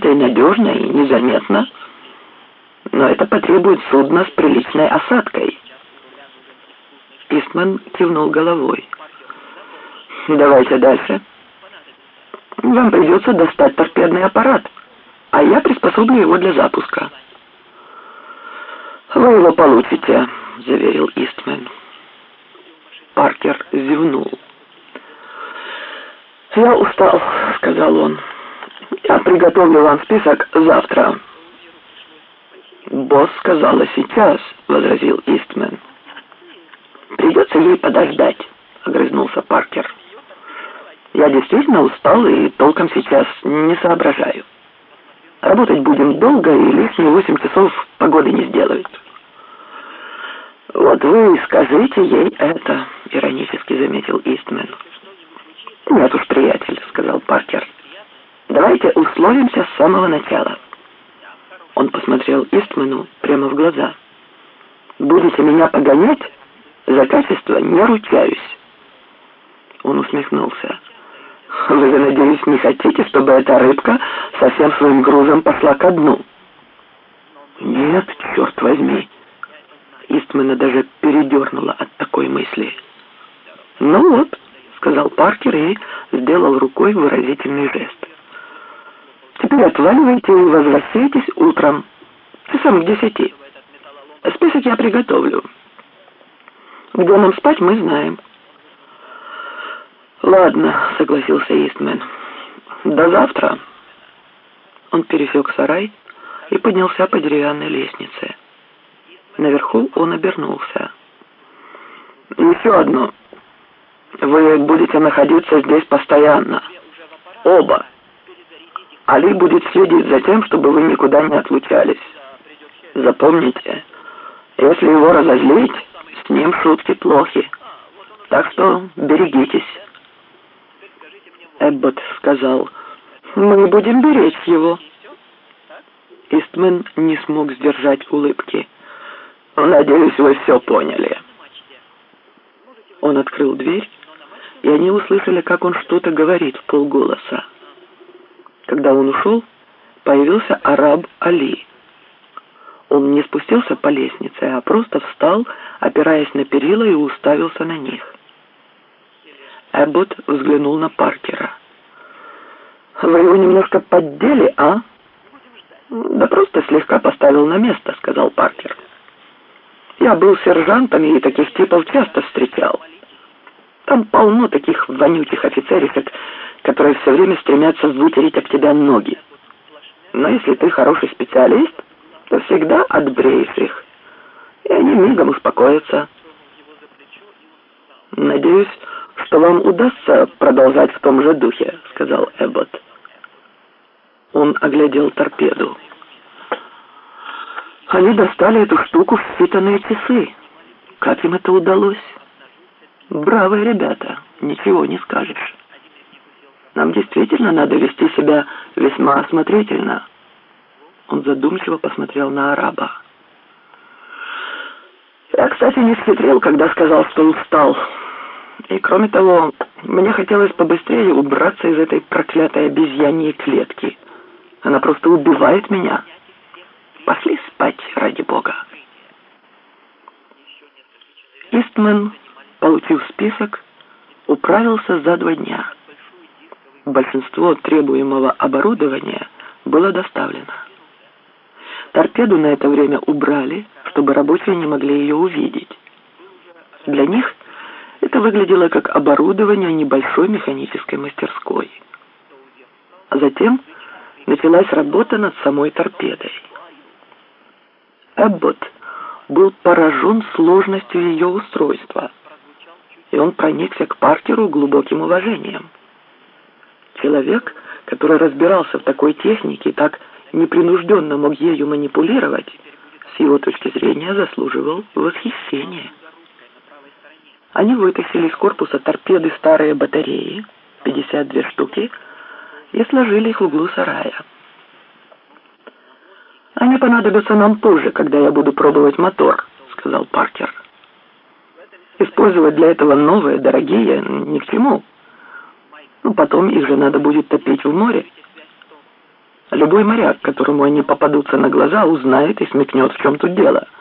это и надежно, и незаметно. Но это потребует судна с приличной осадкой. Истман кивнул головой. Давайте дальше. Вам придется достать торпедный аппарат, а я приспособлю его для запуска. Вы его получите, заверил Истман. Паркер зевнул. «Я устал», — сказал он. «Я приготовлю вам список завтра». «Босс сказала сейчас», — возразил Истман. «Придется ей подождать», — огрызнулся Паркер. «Я действительно устал и толком сейчас не соображаю. Работать будем долго, и лишние 8 часов погоды не сделают». «Вот вы и скажите ей это», — иронически заметил Истман. «Нет уж, приятель», — сказал Паркер. «Давайте условимся с самого начала». Он посмотрел Истману прямо в глаза. «Будете меня погонять? За качество не ручаюсь». Он усмехнулся. «Вы, надеюсь, не хотите, чтобы эта рыбка со всем своим грузом пошла ко дну?» «Нет, черт возьми». Истмана даже передернуло от такой мысли. «Ну вот», — сказал Паркер и сделал рукой выразительный жест. «Теперь отваливайте и возвращайтесь утром, часам к 10. Список я приготовлю. Где нам спать, мы знаем». «Ладно», — согласился Истман. «До завтра». Он пересек сарай и поднялся по деревянной лестнице. Наверху он обернулся. «Еще одно. Вы будете находиться здесь постоянно. Оба. Али будет следить за тем, чтобы вы никуда не отлучались. Запомните, если его разозлить, с ним шутки плохи. Так что берегитесь». Эббот сказал: «Мы будем беречь его». Истман не смог сдержать улыбки. «Надеюсь, вы все поняли». Он открыл дверь, и они услышали, как он что-то говорит вполголоса. Когда он ушел, появился араб Али. Он не спустился по лестнице, а просто встал, опираясь на перила, и уставился на них. Эббот взглянул на Паркера. «Вы его немножко поддели, а?» «Да просто слегка поставил на место», — сказал Паркер. «Я был сержантом и таких типов часто встречал. Там полно таких вонючих офицеришек, которые все время стремятся вытереть об тебя ноги. Но если ты хороший специалист, то всегда отбреешь их, и они мигом успокоятся». «Надеюсь, что вам удастся продолжать в том же духе», — сказал Эббот. Он оглядел торпеду. «Они достали эту штуку в считанные часы. Как им это удалось? Бравые ребята, ничего не скажешь. Нам действительно надо вести себя весьма осмотрительно». Он задумчиво посмотрел на араба. «Я, кстати, не схитрил, когда сказал, что устал. И кроме того, мне хотелось побыстрее убраться из этой проклятой обезьяньей клетки. Она просто убивает меня. Пошли спать, ради бога». Истман, получив список, управился за 2 дня. Большинство требуемого оборудования было доставлено. Торпеду на это время убрали, чтобы рабочие не могли ее увидеть. Для них это выглядело как оборудование небольшой механической мастерской. А затем началась работа над самой торпедой. Эббот был поражен сложностью ее устройства, и он проникся к Паркеру глубоким уважением. Человек, который разбирался в такой технике и так непринужденно мог ею манипулировать, с его точки зрения заслуживал восхищения. Они вытащили из корпуса торпеды старые батареи, 52 штуки, и сложили их в углу сарая. «Они понадобятся нам позже, когда я буду пробовать мотор», — сказал Паркер. «Использовать для этого новые, дорогие, ни к чему. Потом их же надо будет топить в море. Любой моряк, которому они попадутся на глаза, узнает и смекнет, в чем тут дело.